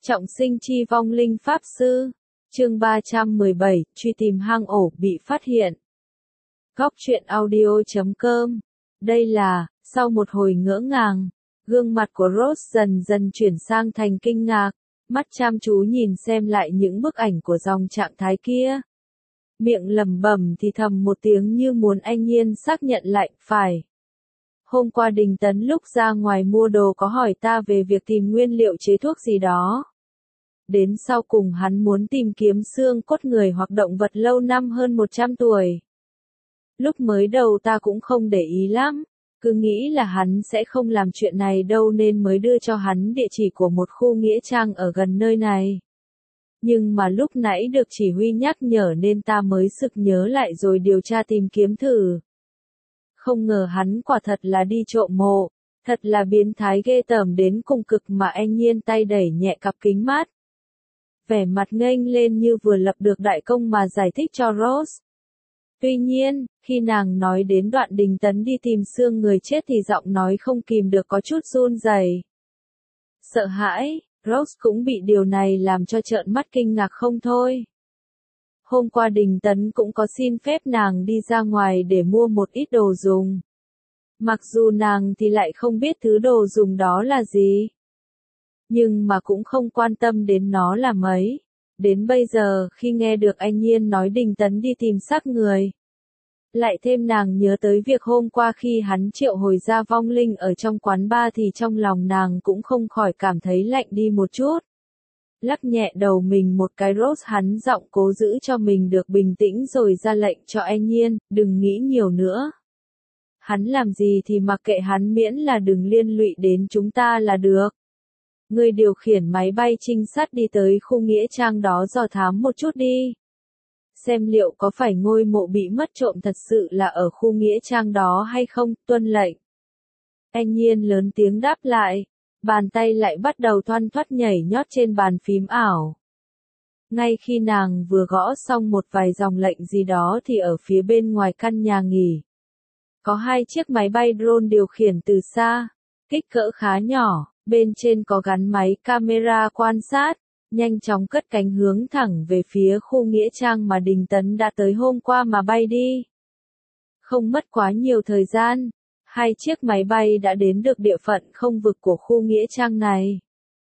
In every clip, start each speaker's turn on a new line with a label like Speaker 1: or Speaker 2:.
Speaker 1: Trọng sinh chi vong linh pháp sư. Chương 317, truy tìm hang ổ bị phát hiện. Góc truyện audio.com. Đây là, sau một hồi ngỡ ngàng, gương mặt của Rose dần dần chuyển sang thành kinh ngạc, mắt chăm chú nhìn xem lại những bức ảnh của dòng trạng thái kia. Miệng lẩm bẩm thì thầm một tiếng như muốn anh Nhiên xác nhận lại, phải. Hôm qua Đình Tấn lúc ra ngoài mua đồ có hỏi ta về việc tìm nguyên liệu chế thuốc gì đó. Đến sau cùng hắn muốn tìm kiếm xương cốt người hoặc động vật lâu năm hơn 100 tuổi. Lúc mới đầu ta cũng không để ý lắm, cứ nghĩ là hắn sẽ không làm chuyện này đâu nên mới đưa cho hắn địa chỉ của một khu nghĩa trang ở gần nơi này. Nhưng mà lúc nãy được chỉ huy nhắc nhở nên ta mới sực nhớ lại rồi điều tra tìm kiếm thử. Không ngờ hắn quả thật là đi trộm mộ, thật là biến thái ghê tởm đến cùng cực mà anh Nhiên tay đẩy nhẹ cặp kính mát. Vẻ mặt nghênh lên như vừa lập được đại công mà giải thích cho Rose. Tuy nhiên, khi nàng nói đến đoạn Đình Tấn đi tìm xương người chết thì giọng nói không kìm được có chút run rẩy. Sợ hãi, Rose cũng bị điều này làm cho trợn mắt kinh ngạc không thôi. Hôm qua Đình Tấn cũng có xin phép nàng đi ra ngoài để mua một ít đồ dùng. Mặc dù nàng thì lại không biết thứ đồ dùng đó là gì. Nhưng mà cũng không quan tâm đến nó là mấy. Đến bây giờ khi nghe được anh Nhiên nói Đình Tấn đi tìm xác người. Lại thêm nàng nhớ tới việc hôm qua khi hắn triệu hồi ra vong linh ở trong quán bar thì trong lòng nàng cũng không khỏi cảm thấy lạnh đi một chút. Lắc nhẹ đầu mình một cái Rose hắn giọng cố giữ cho mình được bình tĩnh rồi ra lệnh cho anh Nhiên, đừng nghĩ nhiều nữa. Hắn làm gì thì mặc kệ hắn miễn là đừng liên lụy đến chúng ta là được. Người điều khiển máy bay trinh sát đi tới khu nghĩa trang đó dò thám một chút đi. Xem liệu có phải ngôi mộ bị mất trộm thật sự là ở khu nghĩa trang đó hay không, tuân lệnh. Anh Nhiên lớn tiếng đáp lại. Bàn tay lại bắt đầu thoăn thoắt nhảy nhót trên bàn phím ảo. Ngay khi nàng vừa gõ xong một vài dòng lệnh gì đó thì ở phía bên ngoài căn nhà nghỉ. Có hai chiếc máy bay drone điều khiển từ xa, kích cỡ khá nhỏ, bên trên có gắn máy camera quan sát, nhanh chóng cất cánh hướng thẳng về phía khu nghĩa trang mà Đình Tấn đã tới hôm qua mà bay đi. Không mất quá nhiều thời gian. Hai chiếc máy bay đã đến được địa phận không vực của khu nghĩa trang này.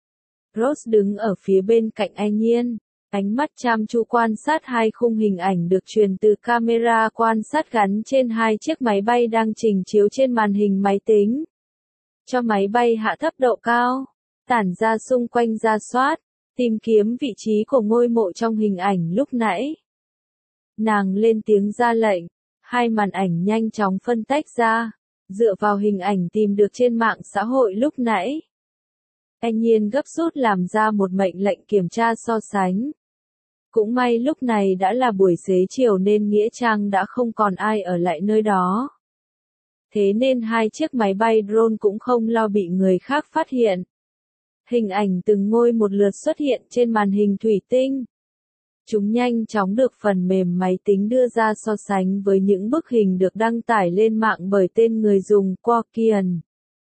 Speaker 1: Rose đứng ở phía bên cạnh anh Nhiên, ánh mắt chăm chú quan sát hai khung hình ảnh được truyền từ camera quan sát gắn trên hai chiếc máy bay đang trình chiếu trên màn hình máy tính. Cho máy bay hạ thấp độ cao, tản ra xung quanh ra soát, tìm kiếm vị trí của ngôi mộ trong hình ảnh lúc nãy. Nàng lên tiếng ra lệnh, hai màn ảnh nhanh chóng phân tách ra. Dựa vào hình ảnh tìm được trên mạng xã hội lúc nãy. Anh Nhiên gấp rút làm ra một mệnh lệnh kiểm tra so sánh. Cũng may lúc này đã là buổi xế chiều nên nghĩa trang đã không còn ai ở lại nơi đó. Thế nên hai chiếc máy bay drone cũng không lo bị người khác phát hiện. Hình ảnh từng ngôi một lượt xuất hiện trên màn hình thủy tinh. Chúng nhanh chóng được phần mềm máy tính đưa ra so sánh với những bức hình được đăng tải lên mạng bởi tên người dùng Quarkian.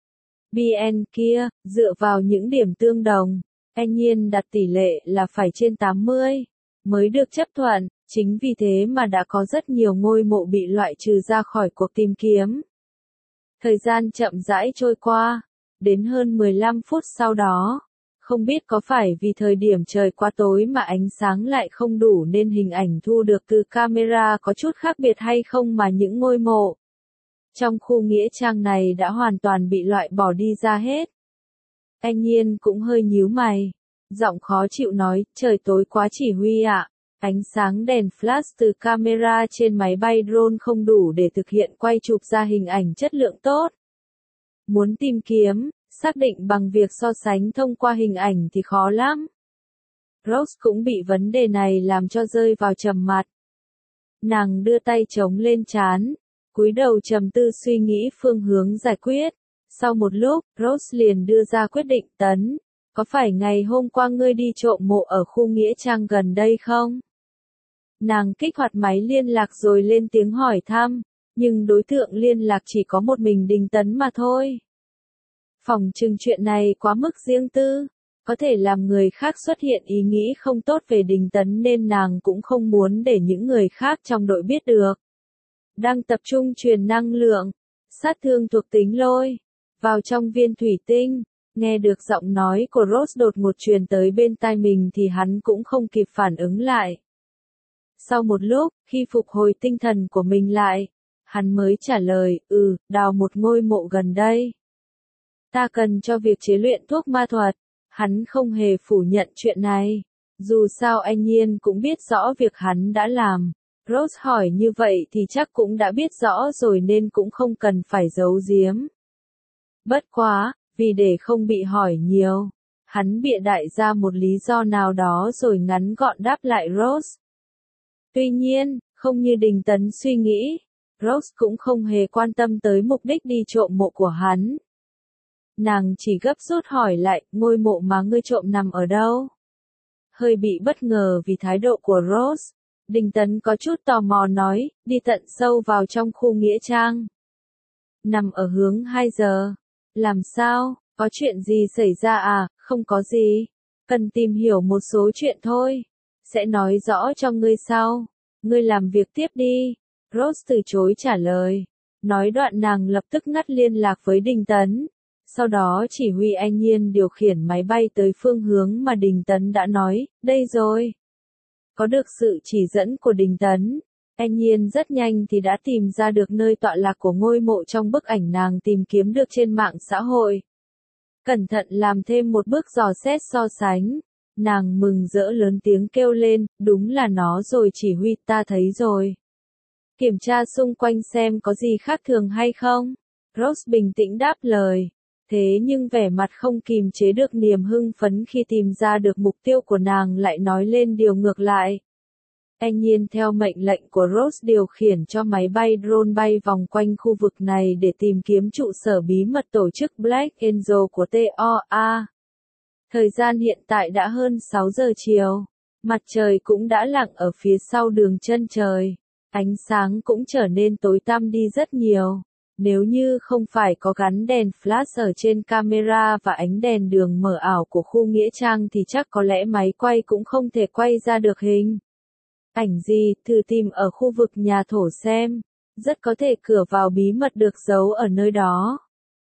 Speaker 1: BN kia, dựa vào những điểm tương đồng, anh Nhiên đặt tỷ lệ là phải trên 80, mới được chấp thuận, chính vì thế mà đã có rất nhiều ngôi mộ bị loại trừ ra khỏi cuộc tìm kiếm. Thời gian chậm rãi trôi qua, đến hơn 15 phút sau đó. Không biết có phải vì thời điểm trời quá tối mà ánh sáng lại không đủ nên hình ảnh thu được từ camera có chút khác biệt hay không mà những ngôi mộ trong khu nghĩa trang này đã hoàn toàn bị loại bỏ đi ra hết. Anh Nhiên cũng hơi nhíu mày, giọng khó chịu nói, trời tối quá chỉ huy ạ, ánh sáng đèn flash từ camera trên máy bay drone không đủ để thực hiện quay chụp ra hình ảnh chất lượng tốt. Muốn tìm kiếm, xác định bằng việc so sánh thông qua hình ảnh thì khó lắm. Rose cũng bị vấn đề này làm cho rơi vào trầm mặc. Nàng đưa tay chống lên trán, cúi đầu trầm tư suy nghĩ phương hướng giải quyết. Sau một lúc, Rose liền đưa ra quyết định, Tấn, có phải ngày hôm qua ngươi đi trộm mộ ở khu nghĩa trang gần đây không? Nàng kích hoạt máy liên lạc rồi lên tiếng hỏi thăm, nhưng đối tượng liên lạc chỉ có một mình Đình Tấn mà thôi. Phòng trừng chuyện này quá mức riêng tư, có thể làm người khác xuất hiện ý nghĩ không tốt về Đình Tấn nên nàng cũng không muốn để những người khác trong đội biết được. Đang tập trung truyền năng lượng, sát thương thuộc tính lôi, vào trong viên thủy tinh. Nghe được giọng nói của Rose đột ngột truyền tới bên tai mình thì hắn cũng không kịp phản ứng lại. Sau một lúc, khi phục hồi tinh thần của mình lại, hắn mới trả lời, đào một ngôi mộ gần đây. Ta cần cho việc chế luyện thuốc ma thuật. Hắn không hề phủ nhận chuyện này. Dù sao anh Nhiên cũng biết rõ việc hắn đã làm. Rose hỏi như vậy thì chắc cũng đã biết rõ rồi nên cũng không cần phải giấu giếm. Bất quá, vì để không bị hỏi nhiều, hắn bịa đại ra một lý do nào đó rồi ngắn gọn đáp lại Rose. Tuy nhiên, không như Đình Tấn suy nghĩ, Rose cũng không hề quan tâm tới mục đích đi trộm mộ của hắn. Nàng chỉ gấp rút hỏi lại, ngôi mộ mà ngươi trộm nằm ở đâu? Hơi bị bất ngờ vì thái độ của Rose, Đình Tấn có chút tò mò nói, đi tận sâu vào trong khu nghĩa trang. Nằm ở hướng 2 giờ. Làm sao, có chuyện gì xảy ra à? Không có gì. Cần tìm hiểu một số chuyện thôi. Sẽ nói rõ cho ngươi sau. Ngươi làm việc tiếp đi. Rose từ chối trả lời. Nói đoạn nàng lập tức ngắt liên lạc với Đình Tấn. Sau đó chỉ huy anh Nhiên điều khiển máy bay tới phương hướng mà Đình Tấn đã nói, đây rồi. Có được sự chỉ dẫn của Đình Tấn, anh Nhiên rất nhanh thì đã tìm ra được nơi tọa lạc của ngôi mộ trong bức ảnh nàng tìm kiếm được trên mạng xã hội. Cẩn thận làm thêm một bước dò xét so sánh, nàng mừng rỡ lớn tiếng kêu lên, đúng là nó rồi chỉ huy, ta thấy rồi. Kiểm tra xung quanh xem có gì khác thường hay không? Rose bình tĩnh đáp lời. Thế nhưng vẻ mặt không kìm chế được niềm hưng phấn khi tìm ra được mục tiêu của nàng lại nói lên điều ngược lại. Anh Nhiên theo mệnh lệnh của Rose điều khiển cho máy bay drone bay vòng quanh khu vực này để tìm kiếm trụ sở bí mật tổ chức Black Angel của TOA. Thời gian hiện tại đã hơn 6 giờ chiều. Mặt trời cũng đã lặn ở phía sau đường chân trời. Ánh sáng cũng trở nên tối tăm đi rất nhiều. Nếu như không phải có gắn đèn flash ở trên camera và ánh đèn đường mờ ảo của khu nghĩa trang thì chắc có lẽ máy quay cũng không thể quay ra được hình ảnh gì, thử tìm ở khu vực nhà thổ xem. Rất có thể cửa vào bí mật được giấu ở nơi đó.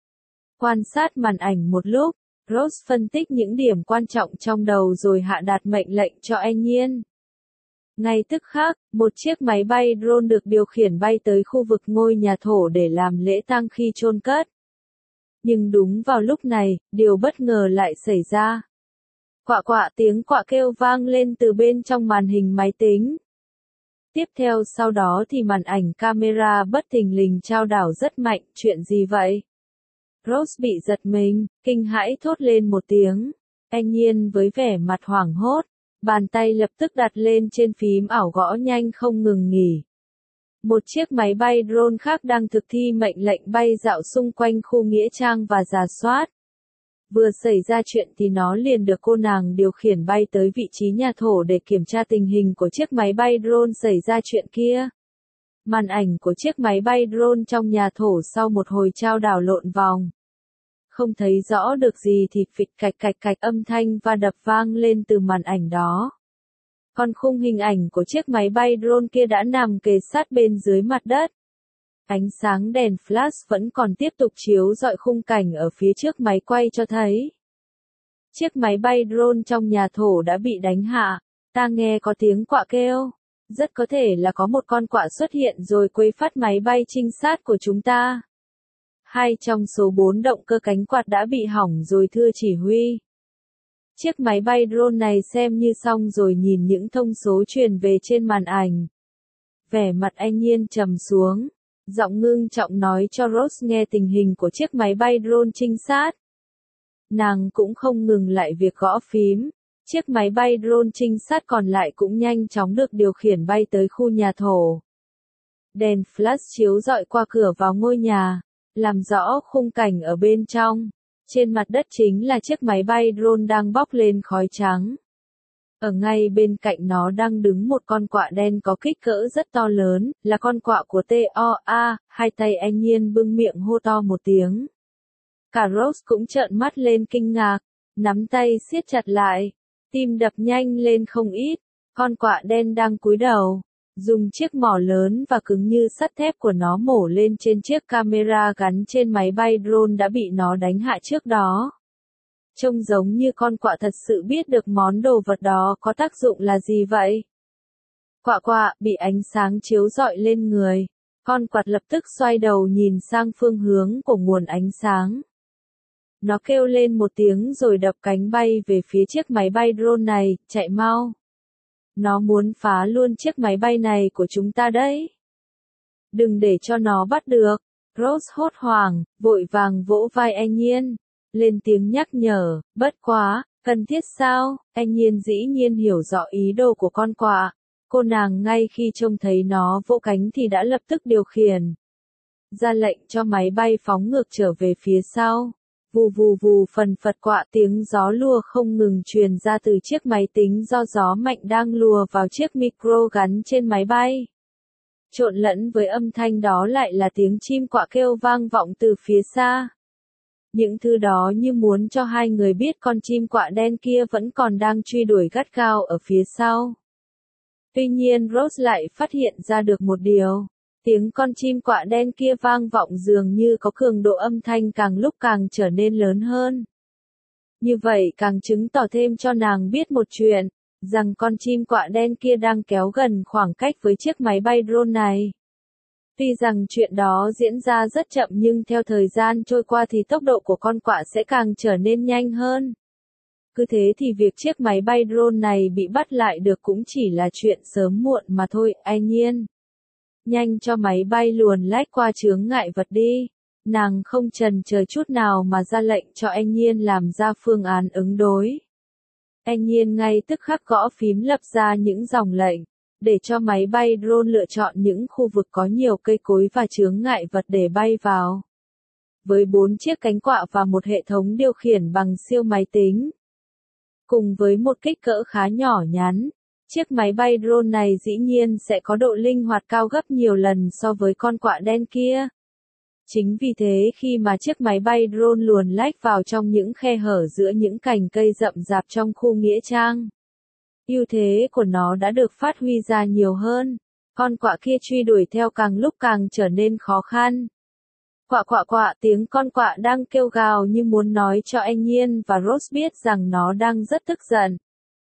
Speaker 1: Quan sát màn ảnh một lúc, Rose phân tích những điểm quan trọng trong đầu rồi hạ đạt mệnh lệnh cho anh Nhiên. Ngay tức khắc, một chiếc máy bay drone được điều khiển bay tới khu vực ngôi nhà thổ để làm lễ tang khi chôn cất. Nhưng đúng vào lúc này, điều bất ngờ lại xảy ra. Quạ quạ, tiếng quạ kêu vang lên từ bên trong màn hình máy tính. Tiếp theo sau đó thì màn ảnh camera bất thình lình chao đảo rất mạnh, chuyện gì vậy? Rose bị giật mình, kinh hãi thốt lên một tiếng. Anh Nhiên với vẻ mặt hoảng hốt, bàn tay lập tức đặt lên trên phím ảo gõ nhanh không ngừng nghỉ. Một chiếc máy bay drone khác đang thực thi mệnh lệnh bay dạo xung quanh khu nghĩa trang và rà soát. Vừa xảy ra chuyện thì nó liền được cô nàng điều khiển bay tới vị trí nhà thổ để kiểm tra tình hình của chiếc máy bay drone xảy ra chuyện kia. Màn ảnh của chiếc máy bay drone trong nhà thổ sau một hồi chao đảo lộn vòng. Không thấy rõ được gì thì phịch cạch cạch cạch âm thanh và đập vang lên từ màn ảnh đó. Còn khung hình ảnh của chiếc máy bay drone kia đã nằm kề sát bên dưới mặt đất. Ánh sáng đèn flash vẫn còn tiếp tục chiếu rọi khung cảnh ở phía trước máy quay cho thấy. Chiếc máy bay drone trong nhà thổ đã bị đánh hạ, ta nghe có tiếng quạ kêu. Rất có thể là có một con quạ xuất hiện rồi quấy phát máy bay trinh sát của chúng ta. 2 trong số 4 động cơ cánh quạt đã bị hỏng rồi thưa chỉ huy. Chiếc máy bay drone này xem như xong rồi nhìn những thông số truyền về trên màn ảnh. Vẻ mặt anh Nhiên trầm xuống. Giọng ngưng trọng nói cho Rose nghe tình hình của chiếc máy bay drone trinh sát. Nàng cũng không ngừng lại việc gõ phím. Chiếc máy bay drone trinh sát còn lại cũng nhanh chóng được điều khiển bay tới khu nhà thổ. Đèn flash chiếu rọi qua cửa vào ngôi nhà, làm rõ khung cảnh ở bên trong. Trên mặt đất chính là chiếc máy bay drone đang bốc lên khói trắng. Ở ngay bên cạnh nó đang đứng một con quạ đen có kích cỡ rất to lớn, là con quạ của TOA, 2 tay anh Nhiên bưng miệng hô to một tiếng. Cả Rose cũng trợn mắt lên kinh ngạc, nắm tay siết chặt lại, tim đập nhanh lên không ít, con quạ đen đang cúi đầu, dùng chiếc mỏ lớn và cứng như sắt thép của nó mổ lên trên chiếc camera gắn trên máy bay drone đã bị nó đánh hạ trước đó. Trông giống như con quạ thật sự biết được món đồ vật đó có tác dụng là gì vậy. Quạ quạ bị ánh sáng chiếu rọi lên người, con quạt lập tức xoay đầu nhìn sang phương hướng của nguồn ánh sáng. Nó kêu lên một tiếng rồi đập cánh bay về phía chiếc máy bay drone này, chạy mau. Nó muốn phá luôn chiếc máy bay này của chúng ta đấy. Đừng để cho nó bắt được. Rose hốt hoảng, vội vàng vỗ vai Anh Nhiên, lên tiếng nhắc nhở, bất quá, cần thiết sao? Anh Nhiên dĩ nhiên hiểu rõ ý đồ của con quạ. Cô nàng ngay khi trông thấy nó vỗ cánh thì đã lập tức điều khiển. Ra lệnh cho máy bay phóng ngược trở về phía sau. Vù vù vù phần phật quạ tiếng gió lùa không ngừng truyền ra từ chiếc máy tính do gió mạnh đang lùa vào chiếc micro gắn trên máy bay. Trộn lẫn với âm thanh đó lại là tiếng chim quạ kêu vang vọng từ phía xa. Những thứ đó như muốn cho hai người biết con chim quạ đen kia vẫn còn đang truy đuổi gắt gao ở phía sau. Tuy nhiên Rose lại phát hiện ra được một điều. Tiếng con chim quạ đen kia vang vọng dường như có cường độ âm thanh càng lúc càng trở nên lớn hơn. Như vậy càng chứng tỏ thêm cho nàng biết một chuyện, rằng con chim quạ đen kia đang kéo gần khoảng cách với chiếc máy bay drone này. Tuy rằng chuyện đó diễn ra rất chậm nhưng theo thời gian trôi qua thì tốc độ của con quạ sẽ càng trở nên nhanh hơn. Cứ thế thì việc chiếc máy bay drone này bị bắt lại được cũng chỉ là chuyện sớm muộn mà thôi. Anh Nhiên, nhanh cho máy bay luồn lách qua chướng ngại vật đi. Nàng không chần chờ chút nào mà ra lệnh cho Anh Nhiên làm ra phương án ứng đối. Anh Nhiên ngay tức khắc gõ phím lập ra những dòng lệnh, để cho máy bay drone lựa chọn những khu vực có nhiều cây cối và chướng ngại vật để bay vào. Với 4 chiếc cánh quạ và một hệ thống điều khiển bằng siêu máy tính, cùng với một kích cỡ khá nhỏ nhắn, chiếc máy bay drone này dĩ nhiên sẽ có độ linh hoạt cao gấp nhiều lần so với con quạ đen kia. Chính vì thế khi mà chiếc máy bay drone luồn lách vào trong những khe hở giữa những cành cây rậm rạp trong khu nghĩa trang, ưu thế của nó đã được phát huy ra nhiều hơn. Con quạ kia truy đuổi theo càng lúc càng trở nên khó khăn. Quạ quạ quạ, tiếng con quạ đang kêu gào như muốn nói cho Anh Nhiên và Rose biết rằng nó đang rất tức giận.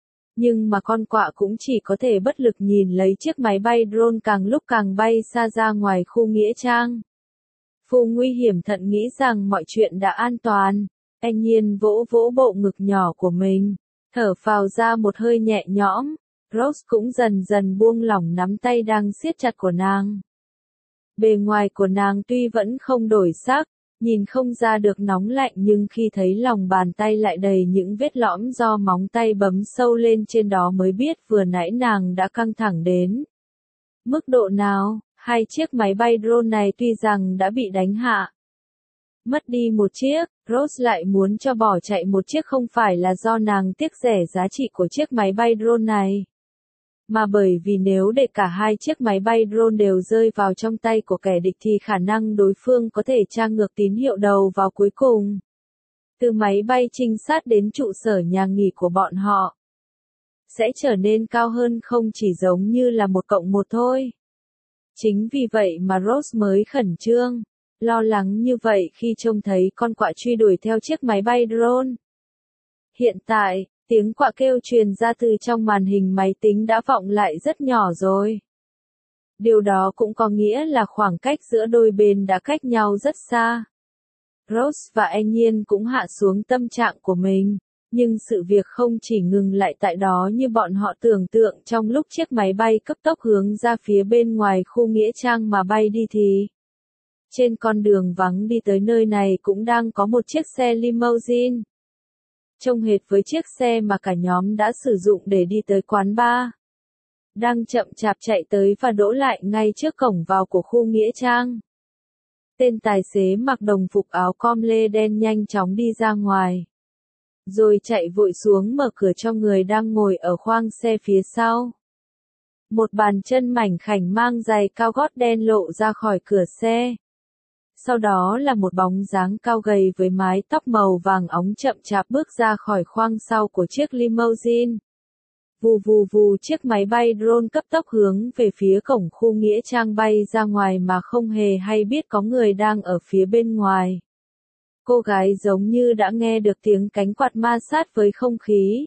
Speaker 1: Nhưng mà con quạ cũng chỉ có thể bất lực nhìn lấy chiếc máy bay drone càng lúc càng bay xa ra ngoài khu nghĩa trang. Phù nguy hiểm thận nghĩ rằng mọi chuyện đã an toàn. Anh Nhiên vỗ vỗ bộ ngực nhỏ của mình, thở phào ra một hơi nhẹ nhõm. Rose cũng dần dần buông lỏng nắm tay đang siết chặt của nàng. Bề ngoài của nàng tuy vẫn không đổi sắc, nhìn không ra được nóng lạnh nhưng khi thấy lòng bàn tay lại đầy những vết lõm do móng tay bấm sâu lên trên đó mới biết vừa nãy nàng đã căng thẳng đến mức độ nào. Hai chiếc máy bay drone này tuy rằng đã bị đánh hạ, mất đi một chiếc, Rose lại muốn cho bỏ chạy một chiếc không phải là do nàng tiếc rẻ giá trị của chiếc máy bay drone này, mà bởi vì nếu để cả hai chiếc máy bay drone đều rơi vào trong tay của kẻ địch thì khả năng đối phương có thể tra ngược tín hiệu đầu vào cuối cùng. Từ máy bay trinh sát đến trụ sở nhà nghỉ của bọn họ sẽ trở nên cao hơn, không chỉ giống như là 1+1 thôi. Chính vì vậy mà Rose mới khẩn trương, lo lắng như vậy khi trông thấy con quạ truy đuổi theo chiếc máy bay drone. Hiện tại, tiếng quạ kêu truyền ra từ trong màn hình máy tính đã vọng lại rất nhỏ rồi. Điều đó cũng có nghĩa là khoảng cách giữa đôi bên đã cách nhau rất xa. Rose và Anh Nhiên cũng hạ xuống tâm trạng của mình. Nhưng sự việc không chỉ ngừng lại tại đó như bọn họ tưởng tượng. Trong lúc chiếc máy bay cấp tốc hướng ra phía bên ngoài khu nghĩa trang mà bay đi thì trên con đường vắng đi tới nơi này cũng đang có một chiếc xe limousine, trông hệt với chiếc xe mà cả nhóm đã sử dụng để đi tới quán bar, đang chậm chạp chạy tới và đỗ lại ngay trước cổng vào của khu nghĩa trang. Tên tài xế mặc đồng phục áo com lê đen nhanh chóng đi ra ngoài, rồi chạy vội xuống mở cửa cho người đang ngồi ở khoang xe phía sau. Một bàn chân mảnh khảnh mang giày cao gót đen lộ ra khỏi cửa xe. Sau đó là một bóng dáng cao gầy với mái tóc màu vàng óng chậm chạp bước ra khỏi khoang sau của chiếc limousine. Vù vù vù, chiếc máy bay drone cấp tốc hướng về phía cổng khu nghĩa trang bay ra ngoài mà không hề hay biết có người đang ở phía bên ngoài. Cô gái giống như đã nghe được tiếng cánh quạt ma sát với không khí.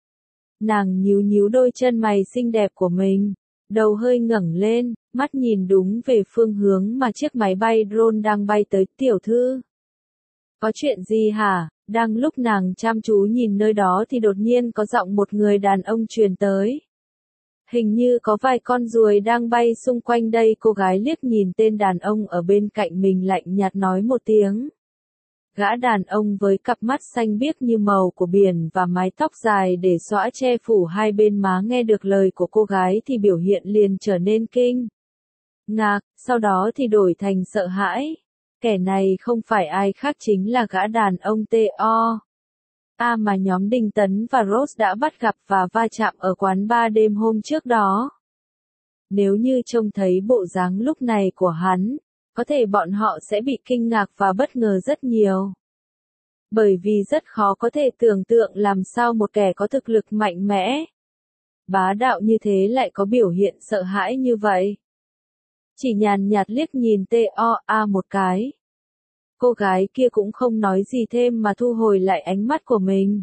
Speaker 1: Nàng nhíu nhíu đôi chân mày xinh đẹp của mình, đầu hơi ngẩng lên, mắt nhìn đúng về phương hướng mà chiếc máy bay drone đang bay tới. Tiểu thư, có chuyện gì hả? Đang lúc nàng chăm chú nhìn nơi đó thì đột nhiên có giọng một người đàn ông truyền tới. Hình như có vài con ruồi đang bay xung quanh đây. Cô gái liếc nhìn tên đàn ông ở bên cạnh mình lạnh nhạt nói một tiếng. Gã đàn ông với cặp mắt xanh biếc như màu của biển và mái tóc dài để xõa che phủ hai bên má nghe được lời của cô gái thì biểu hiện liền trở nên kinh ngạc, sau đó thì đổi thành sợ hãi. Kẻ này không phải ai khác chính là gã đàn ông T.O.A mà nhóm Đinh Tấn và Rose đã bắt gặp và va chạm ở quán bar đêm hôm trước đó. Nếu như trông thấy bộ dáng lúc này của hắn, có thể bọn họ sẽ bị kinh ngạc và bất ngờ rất nhiều. Bởi vì rất khó có thể tưởng tượng làm sao một kẻ có thực lực mạnh mẽ, bá đạo như thế lại có biểu hiện sợ hãi như vậy. Chỉ nhàn nhạt liếc nhìn T.O.A một cái. Cô gái kia cũng không nói gì thêm mà thu hồi lại ánh mắt của mình.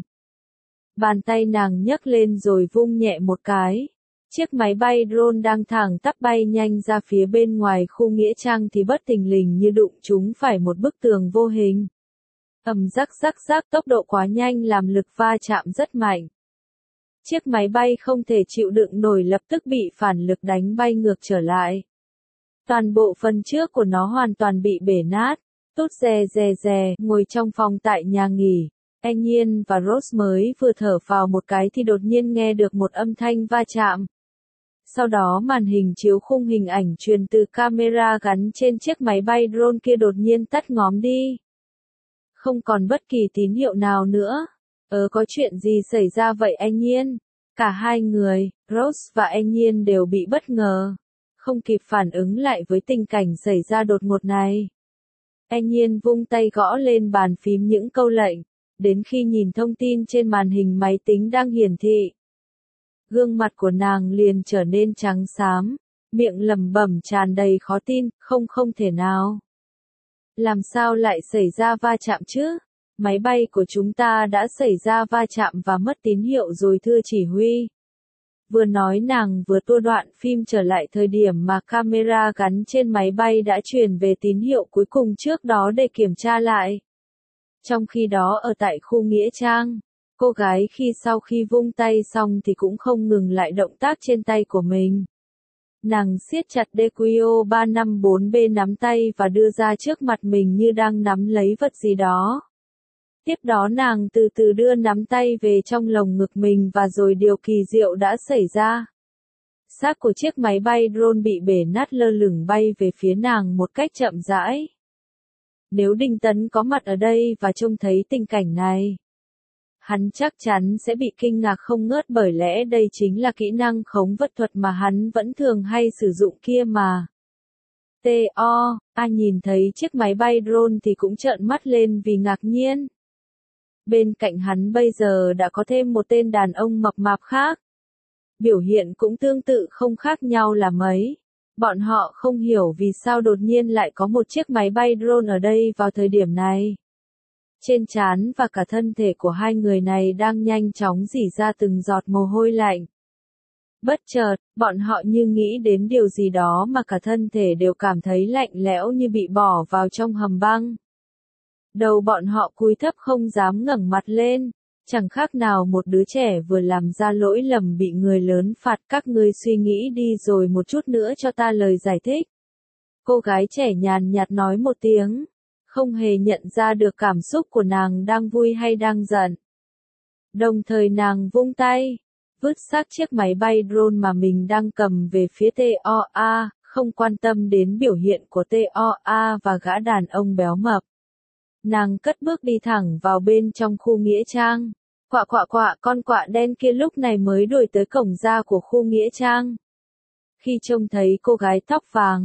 Speaker 1: Bàn tay nàng nhấc lên rồi vung nhẹ một cái. Chiếc máy bay drone đang thẳng tắp bay nhanh ra phía bên ngoài khu nghĩa trang thì bất thình lình như đụng trúng phải một bức tường vô hình. Ầm rắc rắc rắc, tốc độ quá nhanh làm lực va chạm rất mạnh. Chiếc máy bay không thể chịu đựng nổi lập tức bị phản lực đánh bay ngược trở lại. Toàn bộ phần trước của nó hoàn toàn bị bể nát. Tốt rè, ngồi trong phòng tại nhà nghỉ. Anh Nhiên và Rose mới vừa thở phào một cái thì đột nhiên nghe được một âm thanh va chạm. Sau đó màn hình chiếu khung hình ảnh truyền từ camera gắn trên chiếc máy bay drone kia đột nhiên tắt ngóm đi. Không còn bất kỳ tín hiệu nào nữa. Có chuyện gì xảy ra vậy anh Nhiên? Cả hai người, Rose và anh Nhiên đều bị bất ngờ. Không kịp phản ứng lại với tình cảnh xảy ra đột ngột này. Anh Nhiên vung tay gõ lên bàn phím những câu lệnh, đến khi nhìn thông tin trên màn hình máy tính đang hiển thị. Gương mặt của nàng liền trở nên trắng xám, miệng lẩm bẩm tràn đầy khó tin, không thể nào. Làm sao lại xảy ra va chạm chứ? Máy bay của chúng ta đã xảy ra va chạm và mất tín hiệu rồi thưa chỉ huy. Vừa nói nàng vừa tua đoạn phim trở lại thời điểm mà camera gắn trên máy bay đã truyền về tín hiệu cuối cùng trước đó để kiểm tra lại. Trong khi đó ở tại khu nghĩa trang, cô gái sau khi vung tay xong thì cũng không ngừng lại động tác trên tay của mình. Nàng siết chặt DQO 354B nắm tay và đưa ra trước mặt mình như đang nắm lấy vật gì đó. Tiếp đó nàng từ từ đưa nắm tay về trong lồng ngực mình và rồi điều kỳ diệu đã xảy ra. Xác của chiếc máy bay drone bị bể nát lơ lửng bay về phía nàng một cách chậm rãi. Nếu Đinh Tấn có mặt ở đây và trông thấy tình cảnh này, hắn chắc chắn sẽ bị kinh ngạc không ngớt bởi lẽ đây chính là kỹ năng khống vật thuật mà hắn vẫn thường hay sử dụng kia mà. T.O.A nhìn thấy chiếc máy bay drone thì cũng trợn mắt lên vì ngạc nhiên. Bên cạnh hắn bây giờ đã có thêm một tên đàn ông mập mạp khác. Biểu hiện cũng tương tự không khác nhau là mấy. Bọn họ không hiểu vì sao đột nhiên lại có một chiếc máy bay drone ở đây vào thời điểm này. Trên trán và cả thân thể của hai người này đang nhanh chóng rỉ ra từng giọt mồ hôi lạnh. Bất chợt, bọn họ như nghĩ đến điều gì đó mà cả thân thể đều cảm thấy lạnh lẽo như bị bỏ vào trong hầm băng. Đầu bọn họ cúi thấp không dám ngẩng mặt lên, chẳng khác nào một đứa trẻ vừa làm ra lỗi lầm bị người lớn phạt. Các ngươi suy nghĩ đi rồi một chút nữa cho ta lời giải thích. Cô gái trẻ nhàn nhạt nói một tiếng, không hề nhận ra được cảm xúc của nàng đang vui hay đang giận. Đồng thời nàng vung tay, vứt xác chiếc máy bay drone mà mình đang cầm về phía T.O.A, không quan tâm đến biểu hiện của T.O.A và gã đàn ông béo mập. Nàng cất bước đi thẳng vào bên trong khu nghĩa trang. Quạ, con quạ đen kia lúc này mới đuổi tới cổng ra của khu nghĩa trang. Khi trông thấy cô gái tóc vàng,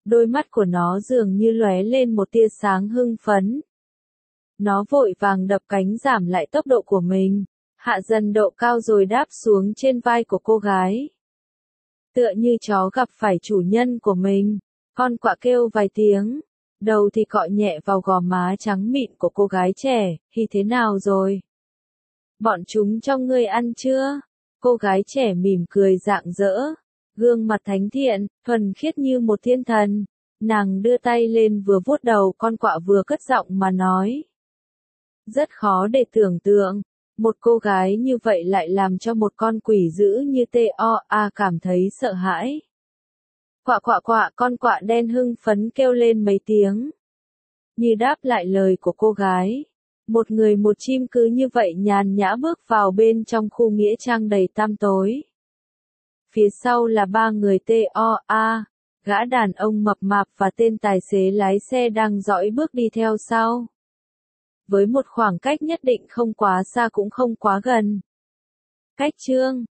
Speaker 1: Đôi mắt của nó dường như lóe lên một tia sáng hưng phấn. Nó vội vàng đập cánh giảm lại tốc độ của mình, hạ dần độ cao rồi đáp xuống trên vai của cô gái. Tựa như chó gặp phải chủ nhân của mình, con quạ kêu vài tiếng, đầu thì cọ nhẹ vào gò má trắng mịn của cô gái trẻ. Hi, thế nào rồi? Bọn chúng cho ngươi ăn chưa? Cô gái trẻ mỉm cười rạng rỡ, gương mặt thánh thiện, thuần khiết như một thiên thần. Nàng đưa tay lên vừa vuốt đầu con quạ vừa cất giọng mà nói. Rất khó để tưởng tượng, một cô gái như vậy lại làm cho một con quỷ dữ như Toa cảm thấy sợ hãi. Quạ quạ quạ, con quạ đen hưng phấn kêu lên mấy tiếng. Như đáp lại lời của cô gái, một người một chim cứ như vậy nhàn nhã bước vào bên trong khu nghĩa trang đầy tăm tối. Phía sau là ba người Toa, gã đàn ông mập mạp và tên tài xế lái xe đang dõi bước đi theo sau. Với một khoảng cách nhất định không quá xa cũng không quá gần. Cách chương